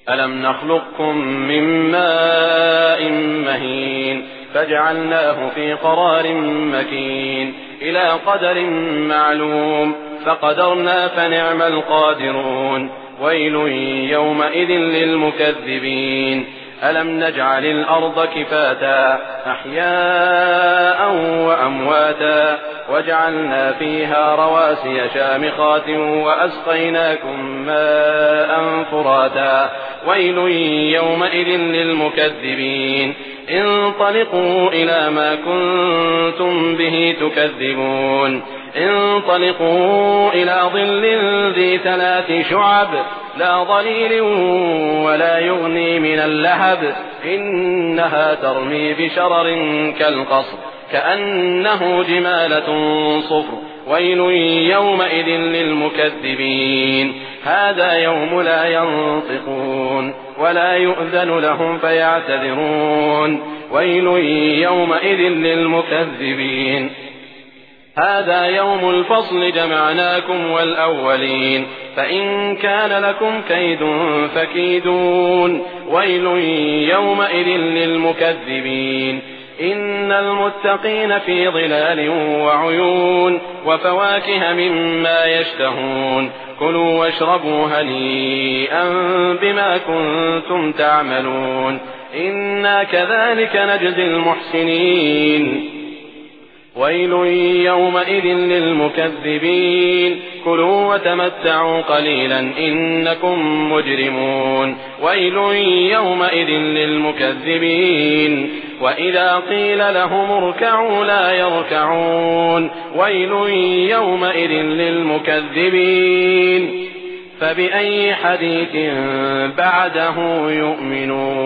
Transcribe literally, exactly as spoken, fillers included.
ألم نخلقكم من ماء مهين فجعلناه في قرار مكين إلى قدر معلوم فقدرنا فنعم القادرون ويل يومئذ للمكذبين ألم نجعل الأرض كفاتا أحياء وأمواتا وجعلنا فيها رواسي شامخات وأسقيناكم ماء فراتا ويل يومئذ للمكذبين انطلقوا إلى ما كنتم به تكذبون انطلقوا إلى ظل ذي ثلاث شعب لا ظليل ولا يغني من اللهب إنها ترمي بشرر كالقصر كأنه جمالة صفر ويل يومئذ للمكذبين هذا يوم لا ينطقون ولا يؤذن لهم فيعتذرون ويل يومئذ للمكذبين هذا يوم الفصل جمعناكم والأولين فإن كان لكم كيد فكيدون ويل يومئذ للمكذبين إن المتقين في ظلال وعيون وفواكه مما يشتهون كلوا واشربوا هنيئا بما كنتم تعملون إنا كذلك نجزي المحسنين ويل يومئذ للمكذبين كلوا وتمتعوا قليلا إنكم مجرمون ويل يومئذ للمكذبين وإذا قيل لهم اركعوا لا يركعون ويل يومئذ للمكذبين فبأي حديث بعده يؤمنون.